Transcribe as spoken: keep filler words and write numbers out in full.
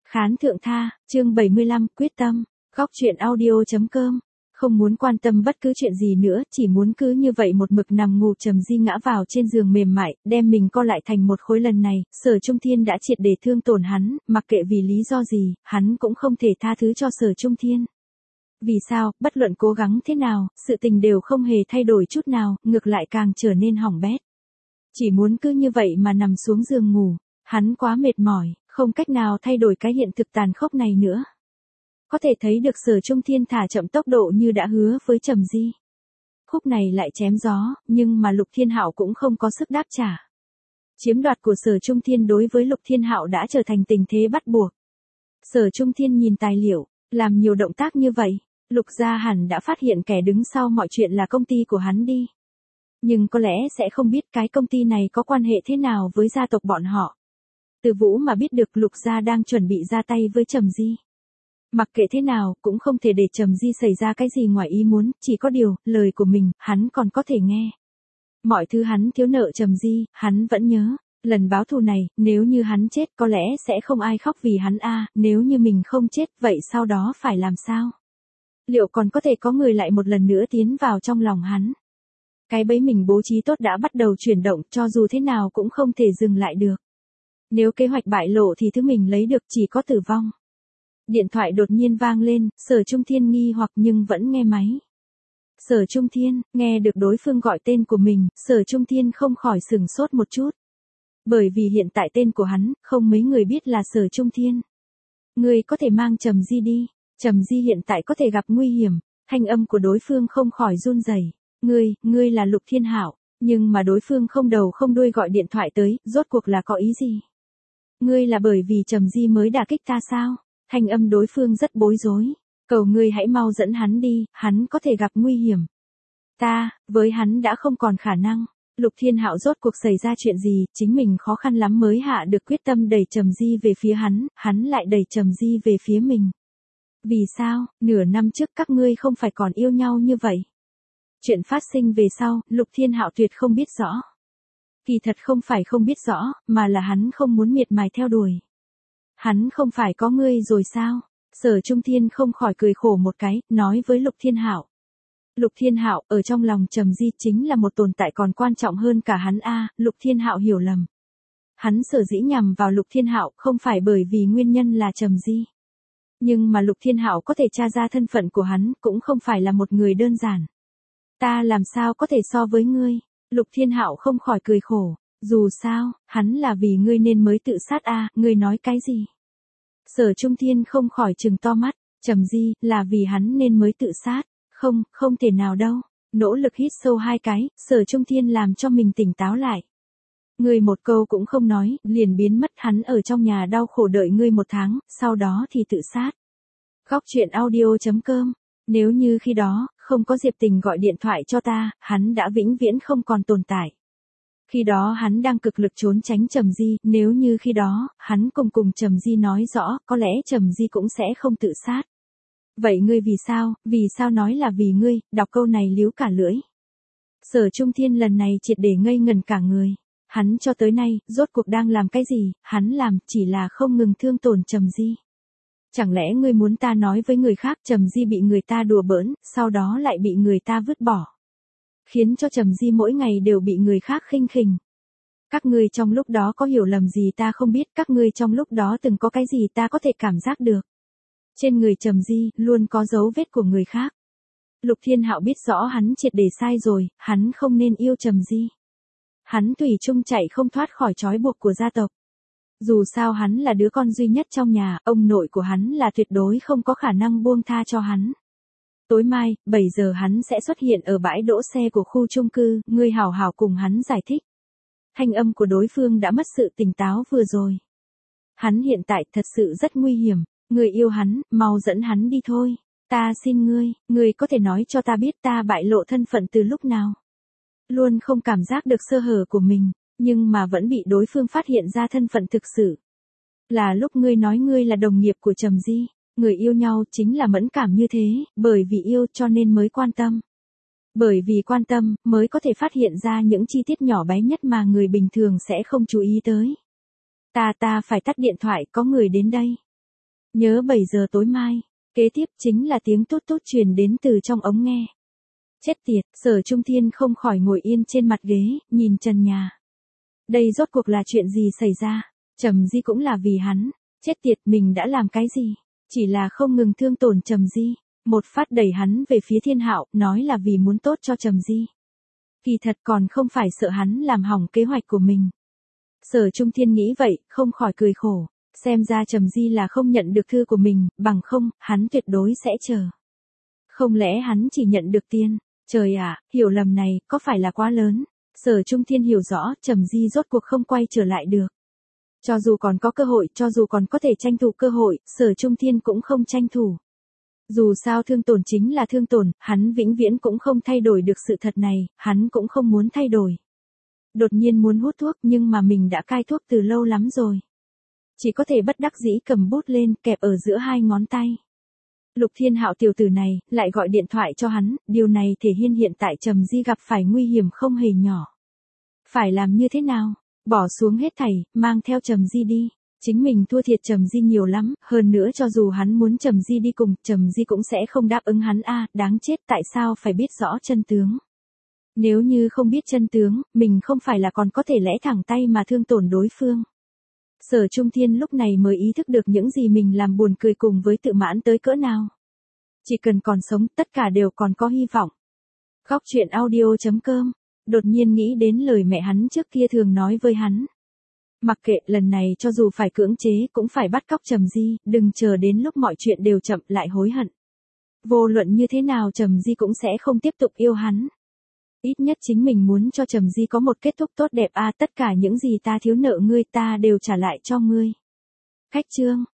Khán thượng tha, chương bảy mươi lăm, quyết tâm, góc truyện audio.com. Không muốn quan tâm bất cứ chuyện gì nữa, chỉ muốn cứ như vậy một mực nằm ngủ trầm di ngã vào trên giường mềm mại, đem mình co lại thành một khối. Lần này, Sở Trung Thiên đã triệt để thương tổn hắn, mặc kệ vì lý do gì, hắn cũng không thể tha thứ cho Sở Trung Thiên. Vì sao, bất luận cố gắng thế nào, sự tình đều không hề thay đổi chút nào, ngược lại càng trở nên hỏng bét. Chỉ muốn cứ như vậy mà nằm xuống giường ngủ, hắn quá mệt mỏi, không cách nào thay đổi cái hiện thực tàn khốc này nữa. Có thể thấy được Sở Trung Thiên thả chậm tốc độ như đã hứa với Trầm Di. Khúc này lại chém gió, nhưng mà Lục Thiên Hạo cũng không có sức đáp trả. Chiếm đoạt của Sở Trung Thiên đối với Lục Thiên Hạo đã trở thành tình thế bắt buộc. Sở Trung Thiên nhìn tài liệu, làm nhiều động tác như vậy, Lục gia hẳn đã phát hiện kẻ đứng sau mọi chuyện là công ty của hắn đi. Nhưng có lẽ sẽ không biết cái công ty này có quan hệ thế nào với gia tộc bọn họ. Từ Vũ mà biết được Lục gia đang chuẩn bị ra tay với Trầm Di. Mặc kệ thế nào, cũng không thể để Trầm Di xảy ra cái gì ngoài ý muốn, chỉ có điều, lời của mình, hắn còn có thể nghe. Mọi thứ hắn thiếu nợ Trầm Di, hắn vẫn nhớ. Lần báo thù này, nếu như hắn chết có lẽ sẽ không ai khóc vì hắn a, nếu như mình không chết, vậy sau đó phải làm sao? Liệu còn có thể có người lại một lần nữa tiến vào trong lòng hắn? Cái bẫy mình bố trí tốt đã bắt đầu chuyển động, cho dù thế nào cũng không thể dừng lại được. Nếu kế hoạch bại lộ thì thứ mình lấy được chỉ có tử vong. Điện thoại đột nhiên vang lên, Sở Trung Thiên nghi hoặc nhưng vẫn nghe máy. Sở Trung Thiên, nghe được đối phương gọi tên của mình, Sở Trung Thiên không khỏi sửng sốt một chút. Bởi vì hiện tại tên của hắn, không mấy người biết là Sở Trung Thiên. Ngươi có thể mang Trầm Di đi, Trầm Di hiện tại có thể gặp nguy hiểm, thanh âm của đối phương không khỏi run rẩy. Ngươi, ngươi là Lục Thiên Hạo, nhưng mà đối phương không đầu không đuôi gọi điện thoại tới, rốt cuộc là có ý gì? Ngươi là bởi vì Trầm Di mới đả kích ta sao? Thanh âm đối phương rất bối rối. Cầu ngươi hãy mau dẫn hắn đi, hắn có thể gặp nguy hiểm. Ta, với hắn đã không còn khả năng. Lục Thiên Hạo rốt cuộc xảy ra chuyện gì, chính mình khó khăn lắm mới hạ được quyết tâm đẩy Trầm Di về phía hắn, hắn lại đẩy Trầm Di về phía mình. Vì sao, nửa năm trước các ngươi không phải còn yêu nhau như vậy? Chuyện phát sinh về sau, Lục Thiên Hạo tuyệt không biết rõ. Kỳ thật không phải không biết rõ, mà là hắn không muốn miệt mài theo đuổi. Hắn không phải có ngươi rồi sao? Sở Trung Thiên không khỏi cười khổ một cái, nói với Lục Thiên Hạo. Lục Thiên Hạo, ở trong lòng Trầm Di chính là một tồn tại còn quan trọng hơn cả hắn a, Lục Thiên Hạo hiểu lầm. Hắn sở dĩ nhằm vào Lục Thiên Hạo không phải bởi vì nguyên nhân là Trầm Di. Nhưng mà Lục Thiên Hạo có thể tra ra thân phận của hắn, cũng không phải là một người đơn giản. Ta làm sao có thể so với ngươi? Lục Thiên Hạo không khỏi cười khổ. Dù sao, hắn là vì ngươi nên mới tự sát a, à, ngươi nói cái gì? Sở Trung Thiên không khỏi trừng to mắt, Trầm Di, là vì hắn nên mới tự sát. Không, không thể nào đâu. Nỗ lực hít sâu hai cái, Sở Trung Thiên làm cho mình tỉnh táo lại. Ngươi một câu cũng không nói, liền biến mất, hắn ở trong nhà đau khổ đợi ngươi một tháng, sau đó thì tự sát. Góc truyện audio.com. Nếu như khi đó, không có Diệp Tình gọi điện thoại cho ta, hắn đã vĩnh viễn không còn tồn tại. Khi đó hắn đang cực lực trốn tránh Trầm Di, nếu như khi đó, hắn cùng cùng Trầm Di nói rõ, có lẽ Trầm Di cũng sẽ không tự sát. Vậy ngươi vì sao, vì sao nói là vì ngươi, đọc câu này líu cả lưỡi. Sở Trung Thiên lần này triệt để ngây ngần cả người. Hắn cho tới nay, rốt cuộc đang làm cái gì, hắn làm chỉ là không ngừng thương tổn Trầm Di. Chẳng lẽ ngươi muốn ta nói với người khác Trầm Di bị người ta đùa bỡn, sau đó lại bị người ta vứt bỏ. Khiến cho Trầm Di mỗi ngày đều bị người khác khinh khỉnh. Các ngươi trong lúc đó có hiểu lầm gì ta không biết, các ngươi trong lúc đó từng có cái gì ta có thể cảm giác được. Trên người Trầm Di, luôn có dấu vết của người khác. Lục Thiên Hạo biết rõ hắn triệt để sai rồi, hắn không nên yêu Trầm Di. Hắn thủy chung chạy không thoát khỏi trói buộc của gia tộc. Dù sao hắn là đứa con duy nhất trong nhà, ông nội của hắn là tuyệt đối không có khả năng buông tha cho hắn. Tối mai, bảy giờ hắn sẽ xuất hiện ở bãi đỗ xe của khu chung cư, ngươi hảo hảo cùng hắn giải thích. Thanh âm của đối phương đã mất sự tỉnh táo vừa rồi. Hắn hiện tại thật sự rất nguy hiểm, ngươi yêu hắn, mau dẫn hắn đi thôi. Ta xin ngươi, ngươi có thể nói cho ta biết ta bại lộ thân phận từ lúc nào. Luôn không cảm giác được sơ hở của mình, nhưng mà vẫn bị đối phương phát hiện ra thân phận thực sự. Là lúc ngươi nói ngươi là đồng nghiệp của Trầm Di. Người yêu nhau chính là mẫn cảm như thế, bởi vì yêu cho nên mới quan tâm. Bởi vì quan tâm, mới có thể phát hiện ra những chi tiết nhỏ bé nhất mà người bình thường sẽ không chú ý tới. Ta ta phải tắt điện thoại, có người đến đây. Nhớ bảy giờ tối mai. Kế tiếp chính là tiếng tút tút truyền đến từ trong ống nghe. Chết tiệt, Sở Trung Thiên không khỏi ngồi yên trên mặt ghế, nhìn trần nhà. Đây rốt cuộc là chuyện gì xảy ra? Trầm Di cũng là vì hắn. Chết tiệt, mình đã làm cái gì? Chỉ là không ngừng thương tổn Trầm Di. Một phát đẩy hắn về phía Thiên Hạo, nói là vì muốn tốt cho Trầm Di. Kỳ thật còn không phải sợ hắn làm hỏng kế hoạch của mình. Sở Trung Thiên nghĩ vậy, không khỏi cười khổ. Xem ra Trầm Di là không nhận được thư của mình, bằng không, hắn tuyệt đối sẽ chờ. Không lẽ hắn chỉ nhận được tiền? Trời ạ, hiểu lầm này, có phải là quá lớn? Sở Trung Thiên hiểu rõ, Trầm Di rốt cuộc không quay trở lại được. Cho dù còn có cơ hội, cho dù còn có thể tranh thủ cơ hội, Sở Trung Thiên cũng không tranh thủ. Dù sao thương tổn chính là thương tổn, hắn vĩnh viễn cũng không thay đổi được sự thật này, hắn cũng không muốn thay đổi. Đột nhiên muốn hút thuốc nhưng mà mình đã cai thuốc từ lâu lắm rồi. Chỉ có thể bất đắc dĩ cầm bút lên, kẹp ở giữa hai ngón tay. Lục Thiên Hạo tiểu tử này, lại gọi điện thoại cho hắn, điều này thể hiện hiện tại Trầm Di gặp phải nguy hiểm không hề nhỏ. Phải làm như thế nào? Bỏ xuống hết thảy, mang theo Trầm Di đi. Chính mình thua thiệt Trầm Di nhiều lắm, hơn nữa cho dù hắn muốn Trầm Di đi cùng, Trầm Di cũng sẽ không đáp ứng hắn a, đáng chết, tại sao phải biết rõ chân tướng. Nếu như không biết chân tướng, mình không phải là còn có thể lẽ thẳng tay mà thương tổn đối phương. Sở Trung Thiên lúc này mới ý thức được những gì mình làm buồn cười cùng với tự mãn tới cỡ nào. Chỉ cần còn sống, tất cả đều còn có hy vọng. Góc truyện audio chấm com, đột nhiên nghĩ đến lời mẹ hắn trước kia thường nói với hắn. Mặc kệ, lần này cho dù phải cưỡng chế cũng phải bắt cóc Trầm Di, đừng chờ đến lúc mọi chuyện đều chậm lại hối hận. Vô luận như thế nào Trầm Di cũng sẽ không tiếp tục yêu hắn. Ít nhất chính mình muốn cho Trầm Di có một kết thúc tốt đẹp a, tất cả những gì ta thiếu nợ ngươi ta đều trả lại cho ngươi. Khách chương